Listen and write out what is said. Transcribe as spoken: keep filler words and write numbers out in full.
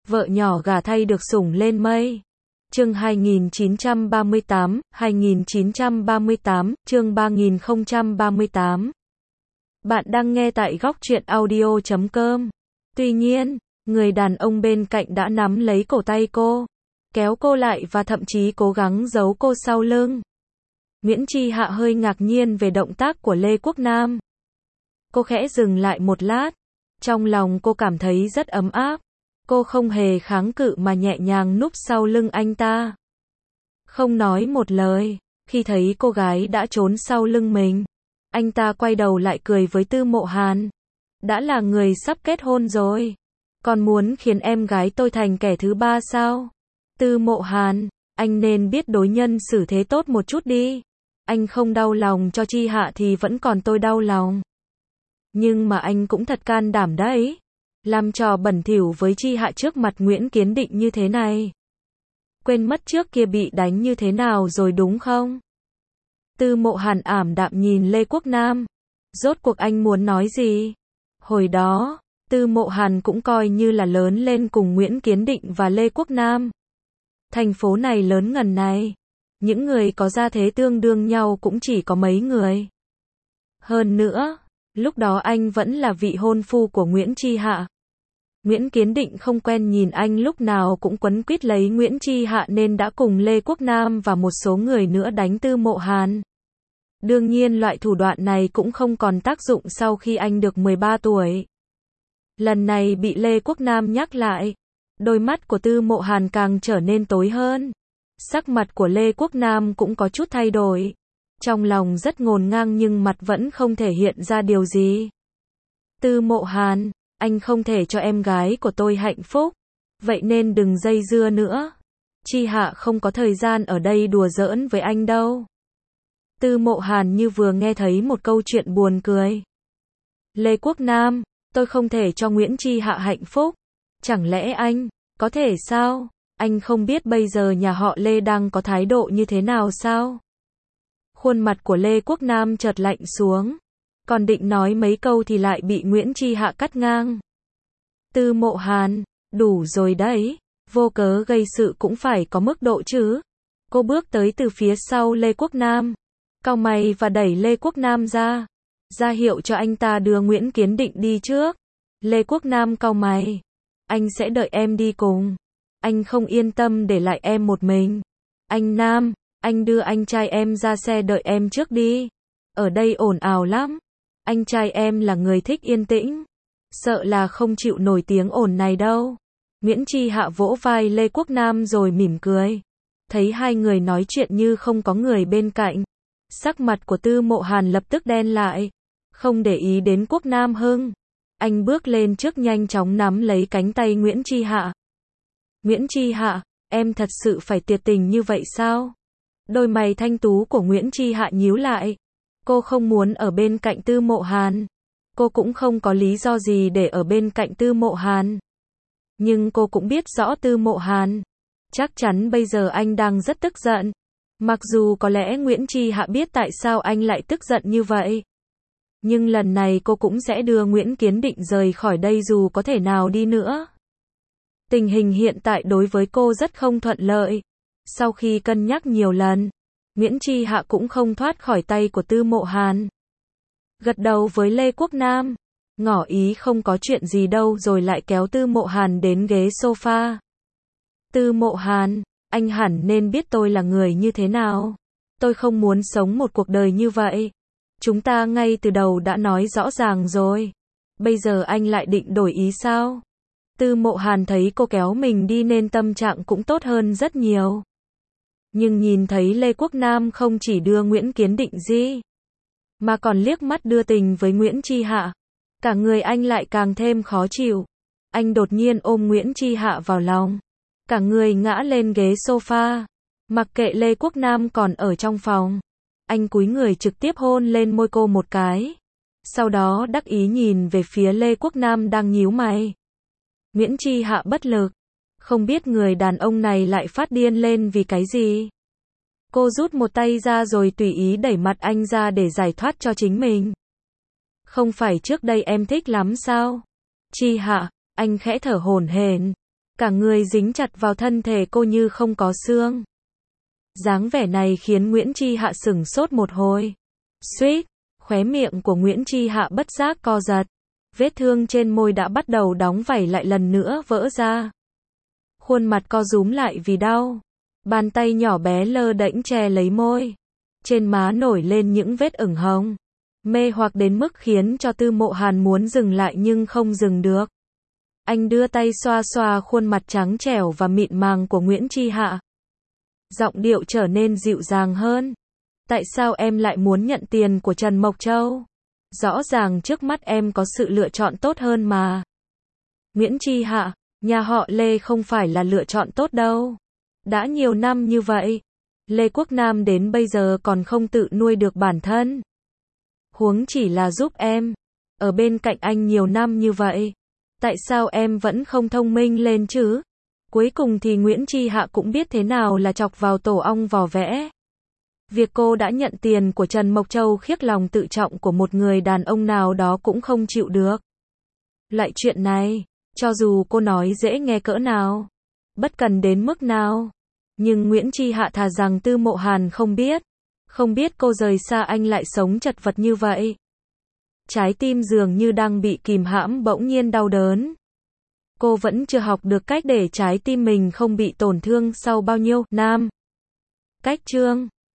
Vợ nhỏ gả thay được sủng lên mây. Chương hai nghìn chín trăm ba mươi tám, hai nghìn chín trăm ba mươi tám, chương ba nghìn không trăm ba mươi tám. Bạn đang nghe tại góc truyện audio chấm com. Tuy nhiên, người đàn ông bên cạnh đã nắm lấy cổ tay cô, kéo cô lại và thậm chí cố gắng giấu cô sau lưng. Nguyễn Chi Hạ hơi ngạc nhiên về động tác của Lê Quốc Nam. Cô khẽ dừng lại một lát. Trong lòng cô cảm thấy rất ấm áp. Cô không hề kháng cự mà nhẹ nhàng núp sau lưng anh ta. Không nói một lời, khi thấy cô gái đã trốn sau lưng mình, anh ta quay đầu lại cười với Tư Mộ Hàn. Đã là người sắp kết hôn rồi, còn muốn khiến em gái tôi thành kẻ thứ ba sao? Tư Mộ Hàn, anh nên biết đối nhân xử thế tốt một chút đi. Anh không đau lòng cho Chi Hạ thì vẫn còn tôi đau lòng. Nhưng mà anh cũng thật can đảm đấy. Làm trò bẩn thỉu với Chi Hạ trước mặt Nguyễn Kiến Định như thế này. Quên mất trước kia bị đánh như thế nào rồi đúng không? Tư Mộ Hàn ảm đạm nhìn Lê Quốc Nam. Rốt cuộc anh muốn nói gì? Hồi đó, Tư Mộ Hàn cũng coi như là lớn lên cùng Nguyễn Kiến Định và Lê Quốc Nam. Thành phố này lớn ngần này, những người có gia thế tương đương nhau cũng chỉ có mấy người. Hơn nữa, lúc đó anh vẫn là vị hôn phu của Nguyễn Chi Hạ. Nguyễn Kiến Định không quen nhìn anh lúc nào cũng quấn quýt lấy Nguyễn Chi Hạ nên đã cùng Lê Quốc Nam và một số người nữa đánh Tư Mộ Hàn. Đương nhiên loại thủ đoạn này cũng không còn tác dụng sau khi anh được mười ba tuổi. Lần này bị Lê Quốc Nam nhắc lại, đôi mắt của Tư Mộ Hàn càng trở nên tối hơn. Sắc mặt của Lê Quốc Nam cũng có chút thay đổi. Trong lòng rất ngổn ngang nhưng mặt vẫn không thể hiện ra điều gì. Tư Mộ Hàn, anh không thể cho em gái của tôi hạnh phúc. Vậy nên đừng dây dưa nữa. Chi Hạ không có thời gian ở đây đùa giỡn với anh đâu. Tư Mộ Hàn như vừa nghe thấy một câu chuyện buồn cười. Lê Quốc Nam, tôi không thể cho Nguyễn Chi Hạ hạnh phúc. Chẳng lẽ anh, có thể sao? Anh không biết bây giờ nhà họ Lê đang có thái độ như thế nào sao? Khuôn mặt của Lê Quốc Nam chợt lạnh xuống. Còn định nói mấy câu thì lại bị Nguyễn Chi Hạ cắt ngang. Tư Mộ Hàn, đủ rồi đấy. Vô cớ gây sự cũng phải có mức độ chứ. Cô bước tới từ phía sau Lê Quốc Nam, cau mày và đẩy Lê Quốc Nam ra. Ra hiệu cho anh ta đưa Nguyễn Kiến Định đi trước. Lê Quốc Nam cau mày. Anh sẽ đợi em đi cùng. Anh không yên tâm để lại em một mình. Anh Nam, anh đưa anh trai em ra xe đợi em trước đi. Ở đây ồn ào lắm. Anh trai em là người thích yên tĩnh. Sợ là không chịu nổi tiếng ồn này đâu. Nguyễn Chi Hạ vỗ vai Lê Quốc Nam rồi mỉm cười. Thấy hai người nói chuyện như không có người bên cạnh. Sắc mặt của Tư Mộ Hàn lập tức đen lại. Không để ý đến Quốc Nam Hưng. Anh bước lên trước nhanh chóng nắm lấy cánh tay Nguyễn Chi Hạ. Nguyễn Chi Hạ, em thật sự phải tuyệt tình như vậy sao? Đôi mày thanh tú của Nguyễn Chi Hạ nhíu lại. Cô không muốn ở bên cạnh Tư Mộ Hàn. Cô cũng không có lý do gì để ở bên cạnh Tư Mộ Hàn. Nhưng cô cũng biết rõ Tư Mộ Hàn. Chắc chắn bây giờ anh đang rất tức giận. Mặc dù có lẽ Nguyễn Chi Hạ biết tại sao anh lại tức giận như vậy. Nhưng lần này cô cũng sẽ đưa Nguyễn Kiến Định rời khỏi đây dù có thể nào đi nữa. Tình hình hiện tại đối với cô rất không thuận lợi. Sau khi cân nhắc nhiều lần, Nguyễn Chi Hạ cũng không thoát khỏi tay của Tư Mộ Hàn. Gật đầu với Lê Quốc Nam, ngỏ ý không có chuyện gì đâu rồi lại kéo Tư Mộ Hàn đến ghế sofa. Tư Mộ Hàn, anh hẳn nên biết tôi là người như thế nào. Tôi không muốn sống một cuộc đời như vậy. Chúng ta ngay từ đầu đã nói rõ ràng rồi. Bây giờ anh lại định đổi ý sao? Tư Mộ Hàn thấy cô kéo mình đi nên tâm trạng cũng tốt hơn rất nhiều. Nhưng nhìn thấy Lê Quốc Nam không chỉ đưa Nguyễn Kiến Định đi, mà còn liếc mắt đưa tình với Nguyễn Chi Hạ. Cả người anh lại càng thêm khó chịu. Anh đột nhiên ôm Nguyễn Chi Hạ vào lòng. Cả người ngã lên ghế sofa. Mặc kệ Lê Quốc Nam còn ở trong phòng. Anh cúi người trực tiếp hôn lên môi cô một cái. Sau đó đắc ý nhìn về phía Lê Quốc Nam đang nhíu mày. Nguyễn Chi Hạ bất lực. Không biết người đàn ông này lại phát điên lên vì cái gì. Cô rút một tay ra rồi tùy ý đẩy mặt anh ra để giải thoát cho chính mình. Không phải trước đây em thích lắm sao? Chi Hạ, anh khẽ thở hổn hển. Cả người dính chặt vào thân thể cô như không có xương. Dáng vẻ này khiến Nguyễn Chi Hạ sửng sốt một hồi. Suýt, khóe miệng của Nguyễn Chi Hạ bất giác co giật. Vết thương trên môi đã bắt đầu đóng vảy lại lần nữa vỡ ra. Khuôn mặt co rúm lại vì đau. Bàn tay nhỏ bé lơ đễnh che lấy môi. Trên má nổi lên những vết ửng hồng. Mê hoặc đến mức khiến cho Tư Mộ Hàn muốn dừng lại nhưng không dừng được. Anh đưa tay xoa xoa khuôn mặt trắng trẻo và mịn màng của Nguyễn Chi Hạ. Giọng điệu trở nên dịu dàng hơn. Tại sao em lại muốn nhận tiền của Trần Mộc Châu? Rõ ràng trước mắt em có sự lựa chọn tốt hơn mà. Nguyễn Chi Hạ, nhà họ Lê không phải là lựa chọn tốt đâu. Đã nhiều năm như vậy, Lê Quốc Nam đến bây giờ còn không tự nuôi được bản thân. Huống chỉ là giúp em. Ở bên cạnh anh nhiều năm như vậy. Tại sao em vẫn không thông minh lên chứ? Cuối cùng thì Nguyễn Chi Hạ cũng biết thế nào là chọc vào tổ ong vò vẽ. Việc cô đã nhận tiền của Trần Mộc Châu khiếc lòng tự trọng của một người đàn ông nào đó cũng không chịu được. Lại chuyện này, cho dù cô nói dễ nghe cỡ nào, bất cần đến mức nào, nhưng Nguyễn Chi Hạ thà rằng Tư Mộ Hàn không biết. Không biết cô rời xa anh lại sống chật vật như vậy. Trái tim dường như đang bị kìm hãm bỗng nhiên đau đớn. Cô vẫn chưa học được cách để trái tim mình không bị tổn thương sau bao nhiêu năm. Cách chương